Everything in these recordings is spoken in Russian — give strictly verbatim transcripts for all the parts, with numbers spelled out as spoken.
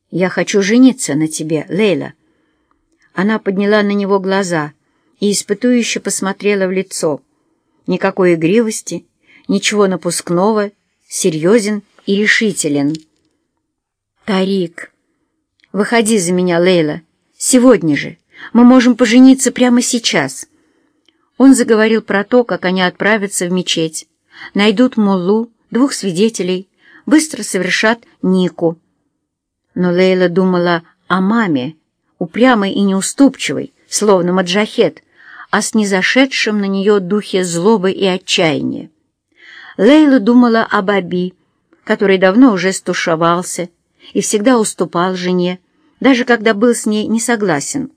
«Я хочу жениться на тебе, Лейла». Она подняла на него глаза и испытующе посмотрела в лицо. Никакой игривости, ничего напускного, серьезен и решителен. «Тарик, выходи за меня, Лейла, сегодня же. Мы можем пожениться прямо сейчас». Он заговорил про то, как они отправятся в мечеть, найдут муллу, двух свидетелей, быстро совершат нику. Но Лейла думала о маме, упрямой и неуступчивой, словно маджахет, о снизошедшем на нее духе злобы и отчаяния. Лейла думала об Аби, который давно уже стушевался и всегда уступал жене, даже когда был с ней не согласен.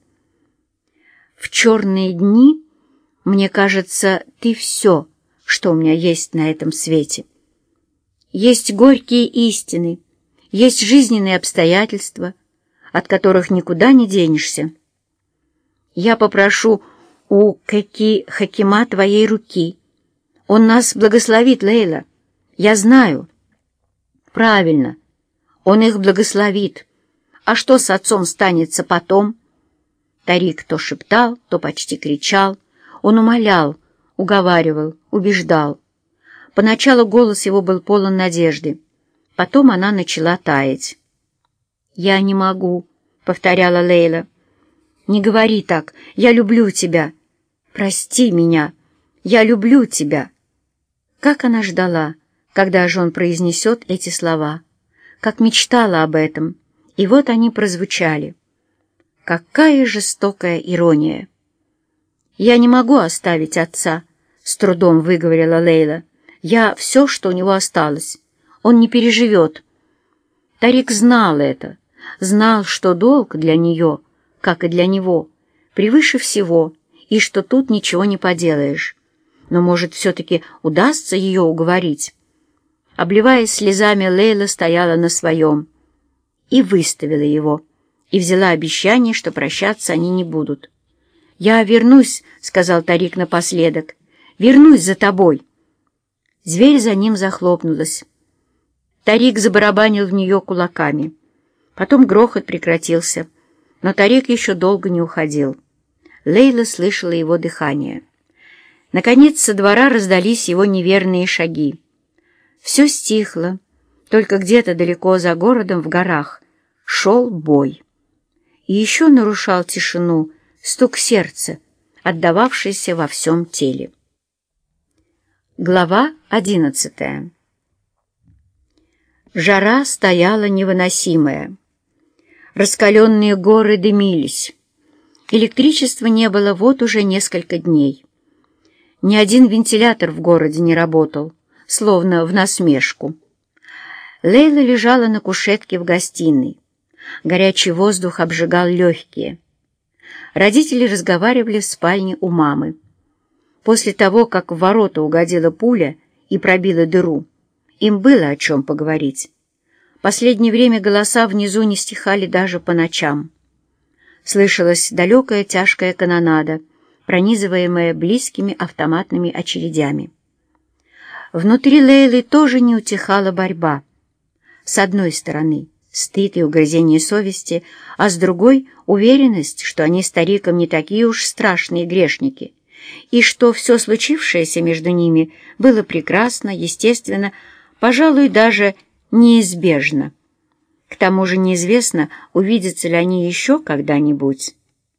«В черные дни, мне кажется, ты все, что у меня есть на этом свете. Есть горькие истины, есть жизненные обстоятельства, от которых никуда не денешься. Я попрошу у Кеки Хакима твоей руки. Он нас благословит, Лейла. Я знаю». «Правильно, он их благословит. А что с отцом станется потом?» Тарик то шептал, то почти кричал. Он умолял, уговаривал, убеждал. Поначалу голос его был полон надежды. Потом она начала таять. «Я не могу», — повторяла Лейла. «Не говори так. Я люблю тебя. Прости меня. Я люблю тебя». Как она ждала, когда же он произнесет эти слова. Как мечтала об этом. И вот они прозвучали. Какая жестокая ирония! «Я не могу оставить отца», — с трудом выговорила Лейла. «Я все, что у него осталось. Он не переживет». Тарик знал это, знал, что долг для нее, как и для него, превыше всего, и что тут ничего не поделаешь. Но, может, все-таки удастся ее уговорить. Обливаясь слезами, Лейла стояла на своем и выставила его, и взяла обещание, что прощаться они не будут. «Я вернусь», — сказал Тарик напоследок, — «вернусь за тобой». Дверь за ним захлопнулась. Тарик забарабанил в нее кулаками. Потом грохот прекратился, но Тарик еще долго не уходил. Лейла слышала его дыхание. Наконец со двора раздались его неверные шаги. Все стихло, только где-то далеко за городом в горах шел бой. И еще нарушал тишину стук сердца, отдававшийся во всем теле. Глава одиннадцатая. Жара стояла невыносимая. Раскаленные горы дымились. Электричества не было вот уже несколько дней. Ни один вентилятор в городе не работал, словно в насмешку. Лейла лежала на кушетке в гостиной. Горячий воздух обжигал легкие. Родители разговаривали в спальне у мамы. После того, как в ворота угодила пуля и пробила дыру, им было о чем поговорить. Последнее время голоса внизу не стихали даже по ночам. Слышалась далекая тяжкая канонада, пронизываемая близкими автоматными очередями. Внутри Лейлы тоже не утихала борьба. С одной стороны стыд и угрызение совести, а с другой — уверенность, что они с Тариком не такие уж страшные грешники, и что все случившееся между ними было прекрасно, естественно, пожалуй, даже неизбежно. К тому же неизвестно, увидятся ли они еще когда-нибудь.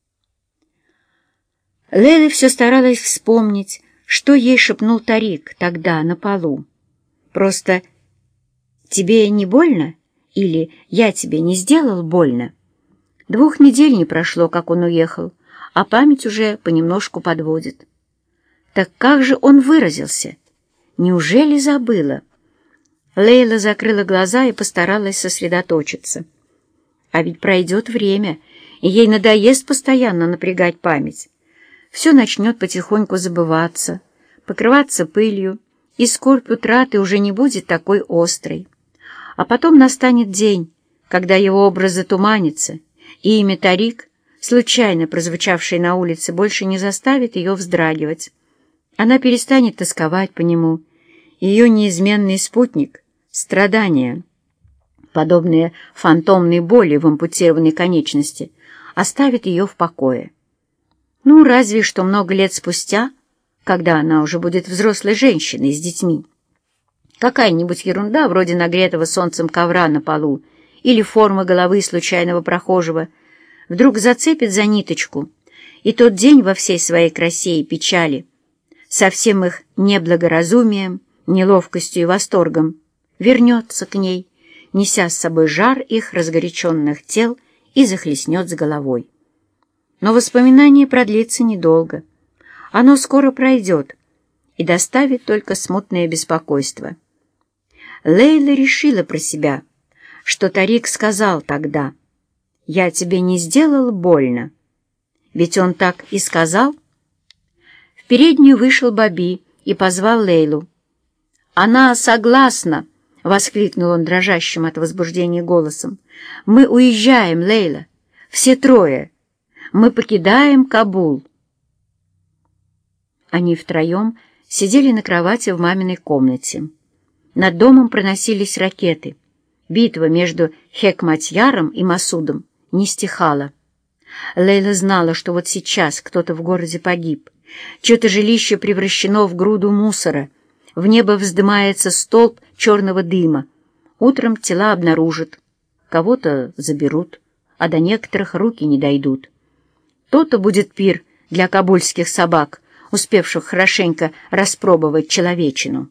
Лейла все старалась вспомнить, что ей шепнул Тарик тогда на полу. Просто «тебе не больно?» или «я тебе не сделал больно?» Двух недель не прошло, как он уехал, а память уже понемножку подводит. Так как же он выразился? Неужели забыла? Лейла закрыла глаза и постаралась сосредоточиться. А ведь пройдет время, и ей надоест постоянно напрягать память. Все начнет потихоньку забываться, покрываться пылью, и скорбь утраты уже не будет такой острой. А потом настанет день, когда его образ затуманится, и имя Тарик, случайно прозвучавшее на улице, больше не заставит ее вздрагивать. Она перестанет тосковать по нему. Ее неизменный спутник — страдания. подобные фантомной боли в ампутированной конечности, оставит ее в покое. Ну, разве что много лет спустя, когда она уже будет взрослой женщиной с детьми. Какая-нибудь ерунда вроде нагретого солнцем ковра на полу или формы головы случайного прохожего вдруг зацепит за ниточку, и тот день во всей своей красе и печали, со всем их неблагоразумием, неловкостью и восторгом, вернется к ней, неся с собой жар их разгоряченных тел и захлестнет с головой. Но воспоминание продлится недолго. Оно скоро пройдет и доставит только смутное беспокойство. Лейла решила про себя, что Тарик сказал тогда: «Я тебе не сделал больно». Ведь он так и сказал. В переднюю вышел Бобби и позвал Лейлу. «Она согласна!» — воскликнул он дрожащим от возбуждения голосом. «Мы уезжаем, Лейла, все трое. Мы покидаем Кабул». Они втроем сидели на кровати в маминой комнате. Над домом проносились ракеты. Битва между Хекматьяром и Масудом не стихала. Лейла знала, что вот сейчас кто-то в городе погиб. Чье-то жилище превращено в груду мусора. В небо вздымается столб черного дыма. Утром тела обнаружат. Кого-то заберут, а до некоторых руки не дойдут. То-то будет пир для кабульских собак, успевших хорошенько распробовать человечину.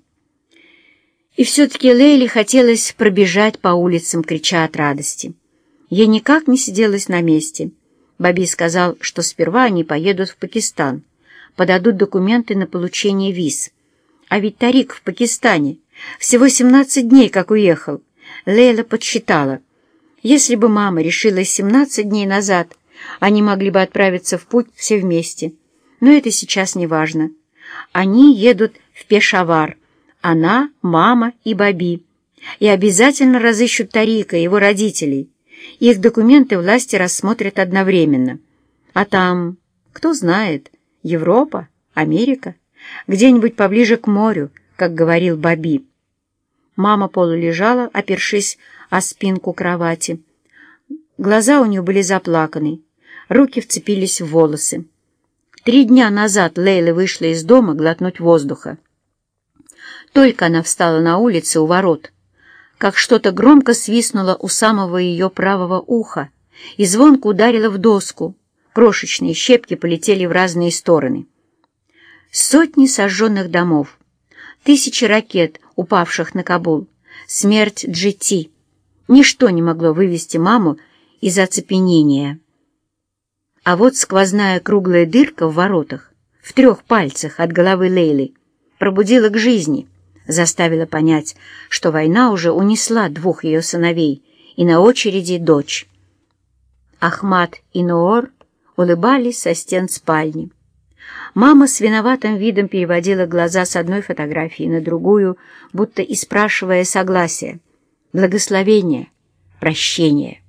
И все-таки Лейле хотелось пробежать по улицам, крича от радости. Ей никак не сиделось на месте. Бобби сказал, что сперва они поедут в Пакистан, подадут документы на получение виз. А ведь Тарик в Пакистане всего семнадцать дней как уехал. Лейла подсчитала. Если бы мама решила семнадцать дней назад, они могли бы отправиться в путь все вместе. Но это сейчас не важно. Они едут в Пешавар. Она, мама и Бобби. И обязательно разыщут Тарика и его родителей. Их документы власти рассмотрят одновременно. А там, кто знает, Европа, Америка, где-нибудь поближе к морю, как говорил Бобби. Мама полулежала, опершись о спинку кровати. Глаза у нее были заплаканы, руки вцепились в волосы. Три дня назад Лейла вышла из дома глотнуть воздуха. Только она встала на улице у ворот, как что-то громко свистнуло у самого ее правого уха и звонко ударило в доску. Крошечные щепки полетели в разные стороны. Сотни сожженных домов, тысячи ракет, упавших на Кабул, смерть Джи Ти. Ничто не могло вывести маму из оцепенения. А вот сквозная круглая дырка в воротах, в трех пальцах от головы Лейлы, пробудила к жизни, заставила понять, что война уже унесла двух ее сыновей, и на очереди дочь. Ахмад и Ноор улыбались со стен спальни. Мама с виноватым видом переводила глаза с одной фотографии на другую, будто и спрашивая согласия, благословения, прощения.